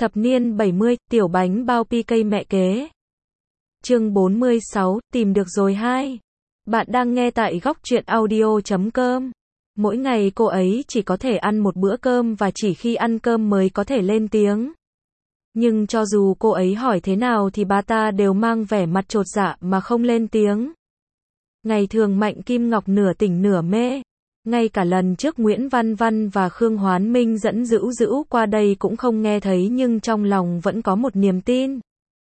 Thập niên 70, tiểu bánh bao PK mẹ kế. Chương 46, tìm được rồi 2. Bạn đang nghe tại góc truyện audio.com. Mỗi ngày cô ấy chỉ có thể ăn một bữa cơm và chỉ khi ăn cơm mới có thể lên tiếng. Nhưng cho dù cô ấy hỏi thế nào thì bà ta đều mang vẻ mặt chột dạ mà không lên tiếng. Ngày thường Mạnh Kim Ngọc nửa tỉnh nửa mê. Ngay cả lần trước Nguyễn Văn Văn và Khương Hoán Minh dẫn Dữu Dữu qua đây cũng không nghe thấy, nhưng trong lòng vẫn có một niềm tin.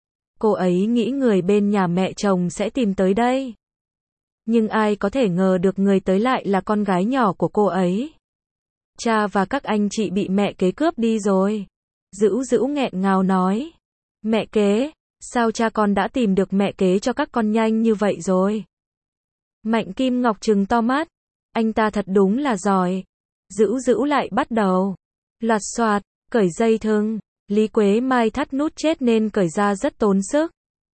Cô ấy nghĩ người bên nhà mẹ chồng sẽ tìm tới đây. Nhưng ai có thể ngờ được người tới lại là con gái nhỏ của cô ấy. Cha và các anh chị bị mẹ kế cướp đi rồi. Dữu Dữu nghẹn ngào nói. Mẹ kế, sao cha con đã tìm được mẹ kế cho các con nhanh như vậy rồi? Mạnh Kim Ngọc trừng to mắt. Anh ta thật đúng là giỏi. Dữu Dữu lại bắt đầu. Loạt xoạt, cởi dây thừng. Lý Quế Mai thắt nút chết nên cởi ra rất tốn sức.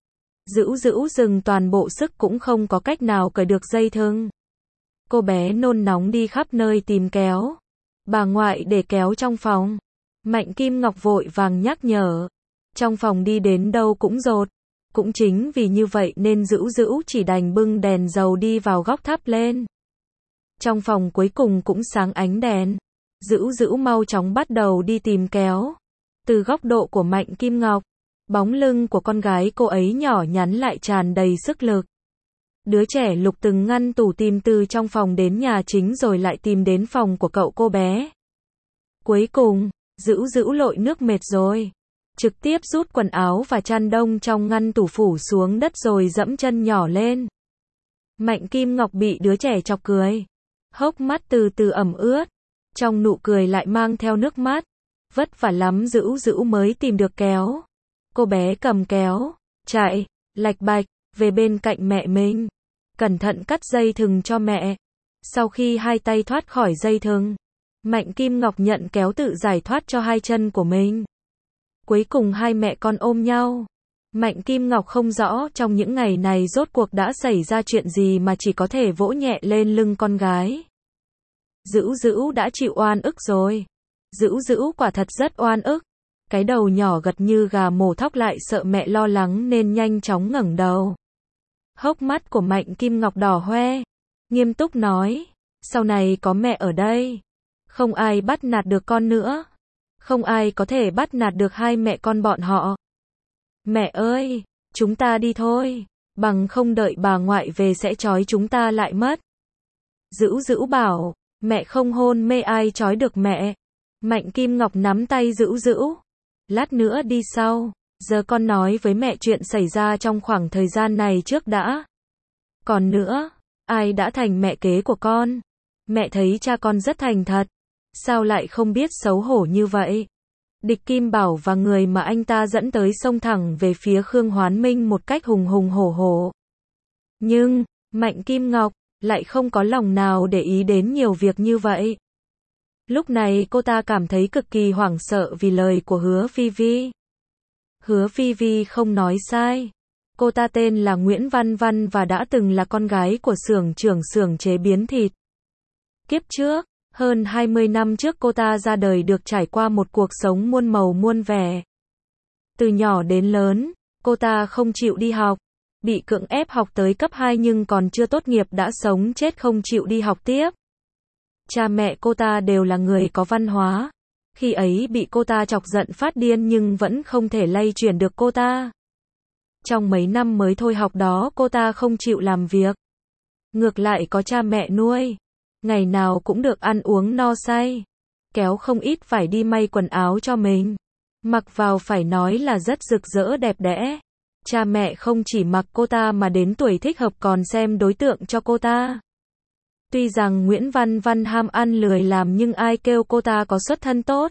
Dữu Dữu dừng toàn bộ sức cũng không có cách nào cởi được dây thừng. Cô bé nôn nóng đi khắp nơi tìm kéo. Bà ngoại để kéo trong phòng. Mạnh Kim Ngọc vội vàng nhắc nhở. Trong phòng đi đến đâu cũng dột. Cũng chính vì như vậy nên Dữu Dữu chỉ đành bưng đèn dầu đi vào góc thắp lên. Trong phòng cuối cùng cũng sáng ánh đèn. Dữu Dữu mau chóng bắt đầu đi tìm kéo. Từ góc độ của Mạnh Kim Ngọc, bóng lưng của con gái cô ấy nhỏ nhắn lại tràn đầy sức lực. Đứa trẻ lục từng ngăn tủ tìm từ trong phòng đến nhà chính rồi lại tìm đến phòng của cậu cô bé. Cuối cùng, Dữu Dữu lội nước mệt rồi. Trực tiếp rút quần áo và chăn đông trong ngăn tủ phủ xuống đất rồi dẫm chân nhỏ lên. Mạnh Kim Ngọc bị đứa trẻ chọc cười. Hốc mắt từ từ ẩm ướt. Trong nụ cười lại mang theo nước mắt. Vất vả lắm Dữu Dữu mới tìm được kéo. Cô bé cầm kéo, chạy, lạch bạch, về bên cạnh mẹ mình. Cẩn thận cắt dây thừng cho mẹ. Sau khi hai tay thoát khỏi dây thừng, Mạnh Kim Ngọc nhận kéo tự giải thoát cho hai chân của mình. Cuối cùng hai mẹ con ôm nhau. Mạnh Kim Ngọc không rõ trong những ngày này rốt cuộc đã xảy ra chuyện gì mà chỉ có thể vỗ nhẹ lên lưng con gái. Dữu Dữu đã chịu oan ức rồi. Dữu Dữu quả thật rất oan ức. Cái đầu nhỏ gật như gà mổ thóc lại sợ mẹ lo lắng nên nhanh chóng ngẩng đầu. Hốc mắt của Mạnh Kim Ngọc đỏ hoe. Nghiêm túc nói. Sau này có mẹ ở đây. Không ai bắt nạt được con nữa. Không ai có thể bắt nạt được hai mẹ con bọn họ. Mẹ ơi, chúng ta đi thôi. Bằng không đợi bà ngoại về sẽ trói chúng ta lại mất. Dữu Dữu bảo. Mẹ không hôn mê ai trói được mẹ. Mạnh Kim Ngọc nắm tay Dữu Dữu. Lát nữa đi sau. Giờ con nói với mẹ chuyện xảy ra trong khoảng thời gian này trước đã. Còn nữa, ai đã thành mẹ kế của con? Mẹ thấy cha con rất thành thật. Sao lại không biết xấu hổ như vậy? Địch Kim Bảo và người mà anh ta dẫn tới xông thẳng về phía Khương Hoán Minh một cách hùng hùng hổ hổ. Nhưng, Mạnh Kim Ngọc lại không có lòng nào để ý đến nhiều việc như vậy. Lúc này cô ta cảm thấy cực kỳ hoảng sợ vì lời của Hứa Phi Vi. Hứa Phi Vi không nói sai. Cô ta tên là Nguyễn Văn Văn và đã từng là con gái của xưởng trưởng xưởng chế biến thịt. Kiếp trước, hơn 20 năm trước cô ta ra đời được trải qua một cuộc sống muôn màu muôn vẻ. Từ nhỏ đến lớn, cô ta không chịu đi học. Bị cưỡng ép học tới cấp 2 nhưng còn chưa tốt nghiệp đã sống chết không chịu đi học tiếp. Cha mẹ cô ta đều là người có văn hóa. Khi ấy bị cô ta chọc giận phát điên nhưng vẫn không thể lay chuyển được cô ta. Trong mấy năm mới thôi học đó cô ta không chịu làm việc. Ngược lại có cha mẹ nuôi. Ngày nào cũng được ăn uống no say. Kéo không ít phải đi may quần áo cho mình. Mặc vào phải nói là rất rực rỡ đẹp đẽ. Cha mẹ không chỉ mặc cô ta mà đến tuổi thích hợp còn xem đối tượng cho cô ta. Tuy rằng Nguyễn Văn Văn ham ăn lười làm nhưng ai kêu cô ta có xuất thân tốt.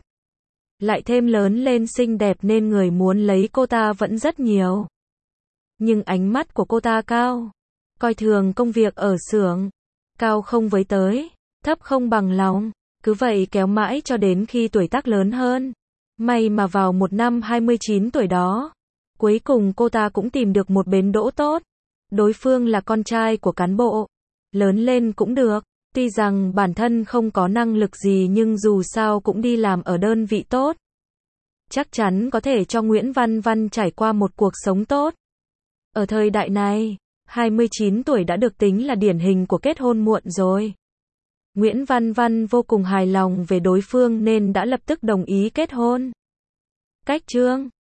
Lại thêm lớn lên xinh đẹp nên người muốn lấy cô ta vẫn rất nhiều. Nhưng ánh mắt của cô ta cao. Coi thường công việc ở xưởng. Cao không với tới. Thấp không bằng lòng. Cứ vậy kéo mãi cho đến khi tuổi tác lớn hơn. May mà vào một năm 29 tuổi đó. Cuối cùng cô ta cũng tìm được một bến đỗ tốt. Đối phương là con trai của cán bộ. Lớn lên cũng được. Tuy rằng bản thân không có năng lực gì nhưng dù sao cũng đi làm ở đơn vị tốt. chắc chắn có thể cho Nguyễn Văn Văn trải qua một cuộc sống tốt. Ở thời đại này, 29 tuổi đã được tính là điển hình của kết hôn muộn rồi. Nguyễn Văn Văn vô cùng hài lòng về đối phương nên đã lập tức đồng ý kết hôn. Cách chương